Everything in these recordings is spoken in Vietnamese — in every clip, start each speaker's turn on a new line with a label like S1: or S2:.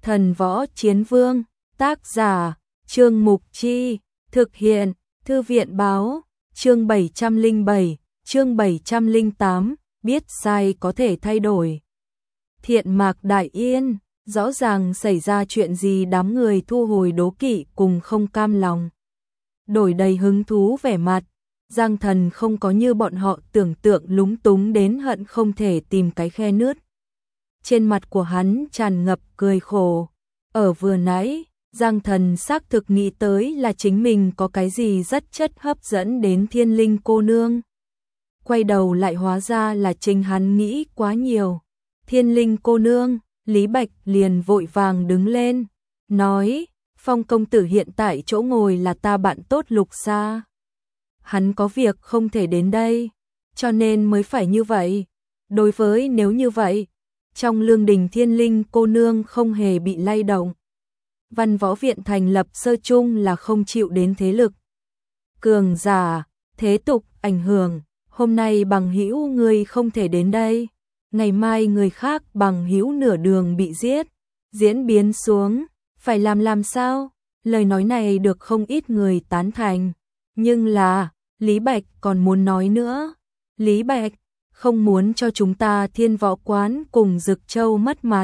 S1: Thần Võ Chiến Vương, tác giả, Trương Mục Chi, thực hiện, Thư viện báo, chương 707, chương 708, biết sai có thể thay đổi. Thiện Mạc Đại Yên, rõ ràng xảy ra chuyện gì đám người thu hồi đố kỵ cùng không cam lòng. Đổi đầy hứng thú vẻ mặt, Giang Thần không có như bọn họ tưởng tượng lúng túng đến hận không thể tìm cái khe nứt. Trên mặt của hắn tràn ngập cười khổ. Ở vừa nãy, Giang Thần xác thực nghĩ tới là chính mình có cái gì rất chất hấp dẫn đến Thiên Linh cô nương. Quay đầu lại hóa ra là chính hắn nghĩ quá nhiều. Thiên Linh cô nương, Lý Bạch liền vội vàng đứng lên, nói, Phong công tử hiện tại chỗ ngồi là ta bạn tốt Lục Sa. Hắn có việc không thể đến đây, cho nên mới phải như vậy. Đối với nếu như vậy, trong lương đình Thiên Linh cô nương không hề bị lay động. Văn Võ Viện thành lập sơ chung là không chịu đến thế lực cường giả, thế tục ảnh hưởng. Hôm nay bằng hữu người không thể đến đây, ngày mai người khác bằng hữu nửa đường bị giết, diễn biến xuống, phải làm sao? Lời nói này được không ít người tán thành, nhưng là, Lý Bạch còn muốn nói nữa. Lý Bạch không muốn cho chúng ta Thiên Võ Quán cùng Dực Châu mất mặt.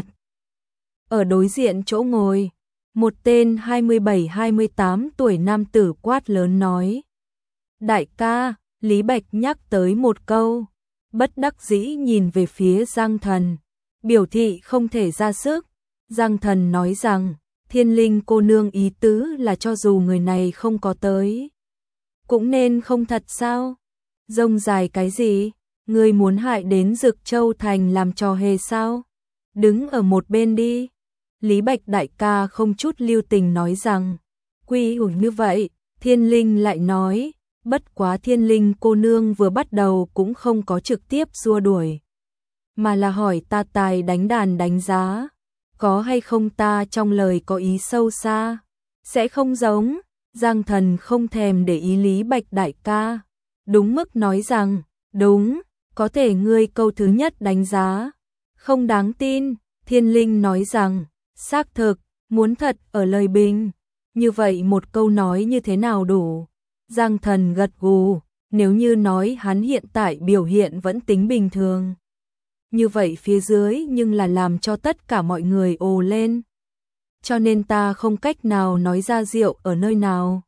S1: Ở đối diện chỗ ngồi, một tên 27-28 tuổi nam tử quát lớn nói. Đại ca, Lý Bạch nhắc tới một câu, bất đắc dĩ nhìn về phía Giang Thần, biểu thị không thể ra sức. Giang Thần nói rằng, Thiên Linh cô nương ý tứ là cho dù người này không có tới, cũng nên không thật sao? Rông dài cái gì? Người muốn hại đến Dực Châu Thành làm trò hề sao? Đứng ở một bên đi. Lý Bạch đại ca không chút lưu tình nói rằng, quy ủ như vậy. Thiên Linh lại nói, bất quá Thiên Linh cô nương vừa bắt đầu cũng không có trực tiếp xua đuổi, mà là hỏi ta tài đánh đàn đánh giá, có hay không ta trong lời có ý sâu xa, sẽ không giống. Giang Thần không thèm để ý Lý Bạch đại ca, đúng mức nói rằng, đúng, có thể ngươi câu thứ nhất đánh giá không đáng tin. Thiên Linh nói rằng, xác thực, muốn thật ở lời bình, như vậy một câu nói như thế nào đủ? Giang Thần gật gù, nếu như nói hắn hiện tại biểu hiện vẫn tính bình thường, như vậy phía dưới nhưng là làm cho tất cả mọi người ồ lên. Cho nên ta không cách nào nói ra rượu ở nơi nào,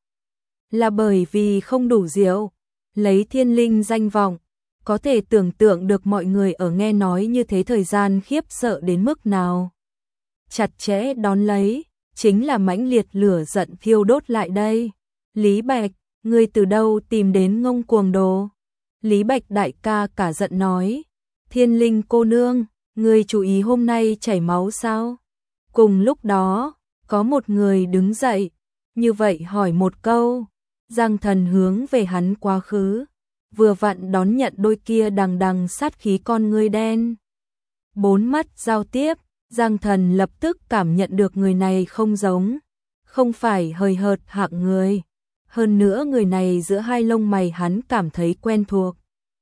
S1: là bởi vì không đủ rượu. Lấy Thiên Linh danh vọng, có thể tưởng tượng được mọi người ở nghe nói như thế thời gian khiếp sợ đến mức nào. Chặt chẽ đón lấy, chính là mãnh liệt lửa giận thiêu đốt lại đây. Lý Bạch, ngươi từ đâu tìm đến ngông cuồng đồ? Lý Bạch đại ca cả giận nói, Thiên Linh cô nương, ngươi chú ý hôm nay chảy máu sao? Cùng lúc đó, có một người đứng dậy, như vậy hỏi một câu. Giang Thần hướng về hắn quá khứ, vừa vặn đón nhận đôi kia đằng đằng sát khí con ngươi đen. Bốn mắt giao tiếp, Giang Thần lập tức cảm nhận được người này không giống, không phải hời hợt hạng người. Hơn nữa người này giữa hai lông mày hắn cảm thấy quen thuộc,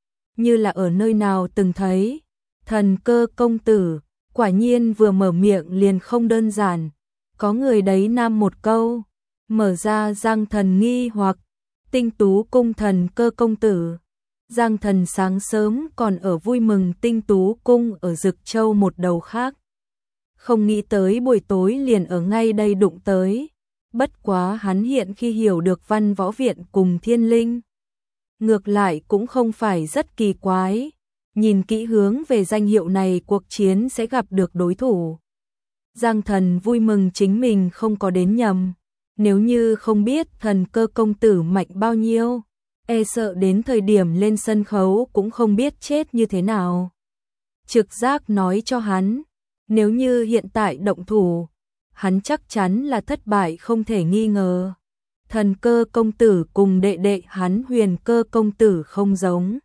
S1: như là ở nơi nào từng thấy. Thần Cơ công tử, quả nhiên vừa mở miệng liền không đơn giản, có người đấy nam một câu, mở ra Giang Thần nghi hoặc, Tinh Tú cung Thần Cơ công tử. Giang Thần sáng sớm còn ở vui mừng Tinh Tú cung ở Dực Châu một đầu khác, không nghĩ tới buổi tối liền ở ngay đây đụng tới. Bất quá hắn hiện khi hiểu được Văn Võ Viện cùng Thiên Linh, ngược lại cũng không phải rất kỳ quái. Nhìn kỹ hướng về danh hiệu này cuộc chiến sẽ gặp được đối thủ. Giang Thần vui mừng chính mình không có đến nhầm. Nếu như không biết Thần Cơ công tử mạnh bao nhiêu, e sợ đến thời điểm lên sân khấu cũng không biết chết như thế nào. Trực giác nói cho hắn, nếu như hiện tại động thủ, hắn chắc chắn là thất bại không thể nghi ngờ. Thần Cơ công tử cùng đệ đệ hắn Huyền Cơ công tử không giống.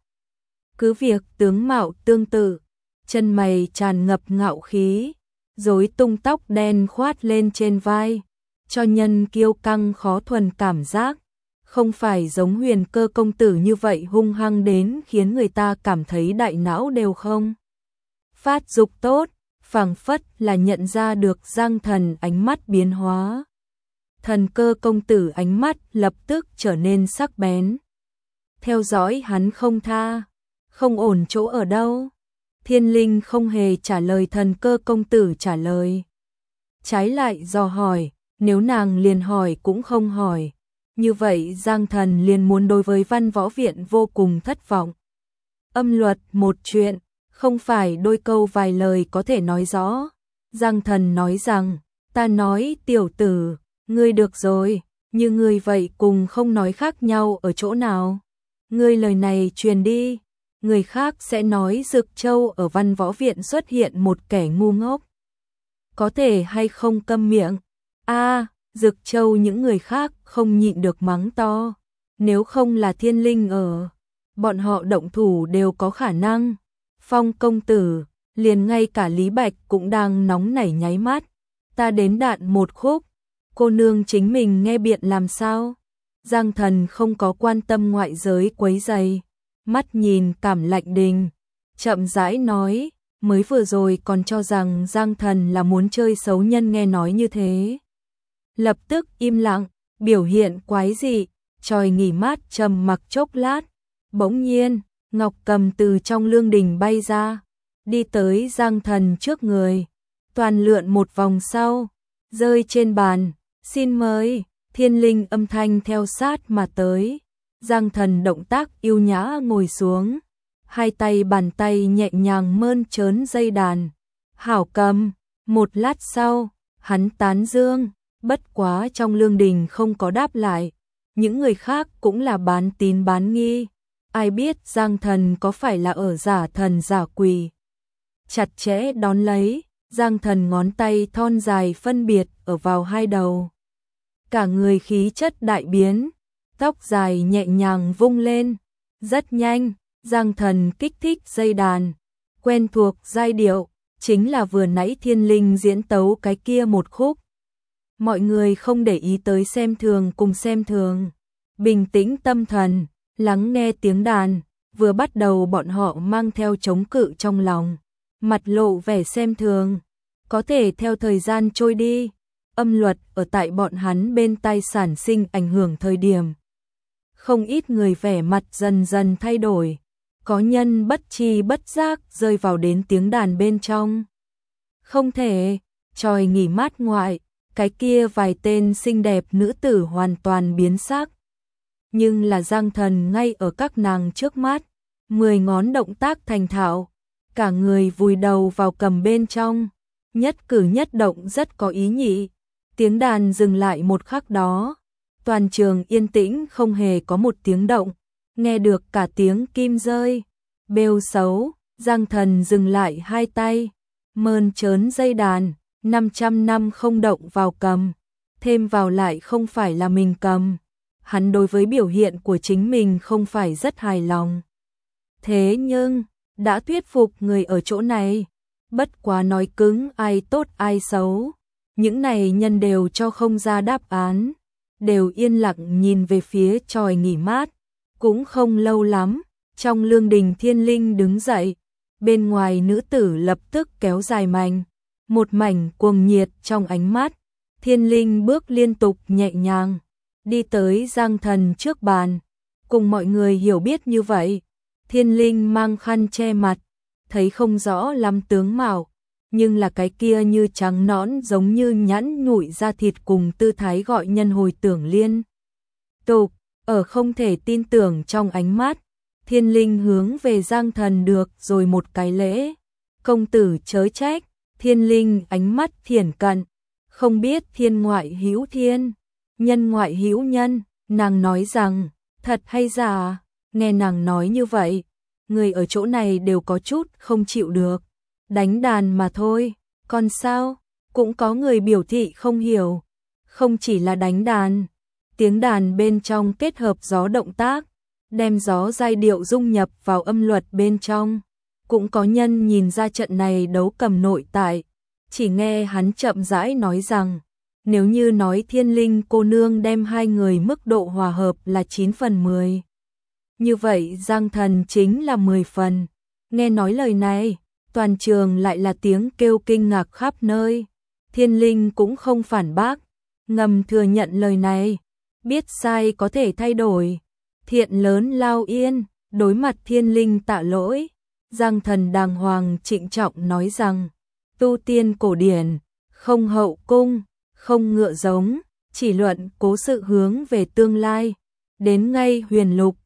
S1: Cứ việc tướng mạo tương tự, chân mày tràn ngập ngạo khí, rối tung tóc đen khoát lên trên vai, cho nhân kiêu căng khó thuần cảm giác, không phải giống Huyền Cơ công tử như vậy hung hăng đến khiến người ta cảm thấy đại não đều không phát dục tốt, phảng phất là nhận ra được Giang Thần ánh mắt biến hóa. Thần Cơ công tử ánh mắt lập tức trở nên sắc bén. Theo dõi hắn không tha, không ổn chỗ ở đâu. Thiên Linh không hề trả lời Thần Cơ công tử trả lời. Trái lại dò hỏi, nếu nàng liền hỏi cũng không hỏi. Như vậy Giang Thần liền muốn đối với Văn Võ Viện vô cùng thất vọng. Âm luật một chuyện, không phải đôi câu vài lời có thể nói rõ. Giang Thần nói rằng, ta nói tiểu tử, ngươi được rồi, như ngươi vậy cùng không nói khác nhau ở chỗ nào. Ngươi lời này truyền đi, người khác sẽ nói Dực Châu ở Văn Võ Viện xuất hiện một kẻ ngu ngốc. Có thể hay không câm miệng? Dực Châu những người khác không nhịn được mắng to. Nếu không là Thiên Linh ở, bọn họ động thủ đều có khả năng. Phong công tử, liền ngay cả Lý Bạch cũng đang nóng nảy nháy mắt. Ta đến đạn một khúc, cô nương chính mình nghe biện làm sao? Giang Thần không có quan tâm ngoại giới quấy rầy, mắt nhìn Cảm Lạnh Đình, chậm rãi nói, mới vừa rồi còn cho rằng Giang Thần là muốn chơi xấu nhân nghe nói như thế. Lập tức im lặng, biểu hiện quái dị, tròi nghỉ mát trầm mặc chốc lát. Bỗng nhiên, Ngọc Cầm từ trong lương đình bay ra, đi tới Giang Thần trước người, toàn lượn một vòng sau, rơi trên bàn, xin mời. Thiên Linh âm thanh theo sát mà tới. Giang Thần động tác yêu nhã ngồi xuống, hai tay bàn tay nhẹ nhàng mơn trớn dây đàn. Hảo cầm. Một lát sau, hắn tán dương, bất quá trong lương đình không có đáp lại. Những người khác cũng là bán tín bán nghi. Ai biết Giang Thần có phải là ở giả thần giả quỷ. Chặt chẽ đón lấy, Giang Thần ngón tay thon dài phân biệt ở vào hai đầu. Cả người khí chất đại biến, tóc dài nhẹ nhàng vung lên. Rất nhanh, Giang Thần kích thích dây đàn, quen thuộc giai điệu, chính là vừa nãy Thiên Linh diễn tấu cái kia một khúc. Mọi người không để ý tới xem thường cùng xem thường, bình tĩnh tâm thần, lắng nghe tiếng đàn. Vừa bắt đầu bọn họ mang theo chống cự trong lòng, mặt lộ vẻ xem thường. Có thể theo thời gian trôi đi, âm luật ở tại bọn hắn bên tai sản sinh ảnh hưởng thời điểm. Không ít người vẻ mặt dần dần thay đổi, có nhân bất tri bất giác rơi vào đến tiếng đàn bên trong. Không thể, tròi nghỉ mát ngoại, cái kia vài tên xinh đẹp nữ tử hoàn toàn biến sắc. Nhưng là Giang Thần ngay ở các nàng trước mắt, 10 ngón động tác thành thạo, cả người vùi đầu vào cầm bên trong, nhất cử nhất động rất có ý nhị. Tiếng đàn dừng lại một khắc đó, toàn trường yên tĩnh không hề có một tiếng động, nghe được cả tiếng kim rơi. Bêu xấu, Giang Thần dừng lại hai tay, mơn trớn dây đàn, 500 năm không động vào cầm, thêm vào lại không phải là mình cầm. Hắn đối với biểu hiện của chính mình không phải rất hài lòng. Thế nhưng, đã thuyết phục người ở chỗ này, bất quá nói cứng ai tốt ai xấu. Những này nhân đều cho không ra đáp án, đều yên lặng nhìn về phía tròi nghỉ mát. Cũng không lâu lắm, trong lương đình Thiên Linh đứng dậy, bên ngoài nữ tử lập tức kéo dài mảnh, một mảnh cuồng nhiệt trong ánh mắt. Thiên Linh bước liên tục nhẹ nhàng, đi tới Giang Thần trước bàn, cùng mọi người hiểu biết như vậy. Thiên Linh mang khăn che mặt, thấy không rõ lắm tướng mạo, nhưng là cái kia như trắng nõn giống như nhẵn nhụi da thịt cùng tư thái gọi nhân hồi tưởng liên tục. Ở không thể tin tưởng trong ánh mắt, Thiên Linh hướng về Giang Thần được rồi một cái lễ. Công tử chớ trách. Thiên Linh ánh mắt thiển cận, không biết thiên ngoại hữu thiên, nhân ngoại hữu nhân. Nàng nói rằng, thật hay giả? Nghe nàng nói như vậy, người ở chỗ này đều có chút không chịu được. Đánh đàn mà thôi, còn sao? Cũng có người biểu thị không hiểu. Không chỉ là đánh đàn, tiếng đàn bên trong kết hợp gió động tác, đem gió giai điệu dung nhập vào âm luật bên trong. Cũng có nhân nhìn ra trận này đấu cầm nội tại, chỉ nghe hắn chậm rãi nói rằng, nếu như nói Thiên Linh cô nương đem hai người mức độ hòa hợp là 9 phần 10. Như vậy Giang Thần chính là 10 phần. Nghe nói lời này, Toàn trường lại là tiếng kêu kinh ngạc khắp nơi. Thiên Linh cũng không phản bác, ngầm thừa nhận lời này. Biết sai có thể thay đổi. Thiện lớn lao yên, đối mặt Thiên Linh tạ lỗi. Giang Thần đàng hoàng trịnh trọng nói rằng, tu tiên cổ điển, không hậu cung, không ngựa giống, chỉ luận cố sự hướng về tương lai. Đến ngay huyền lục,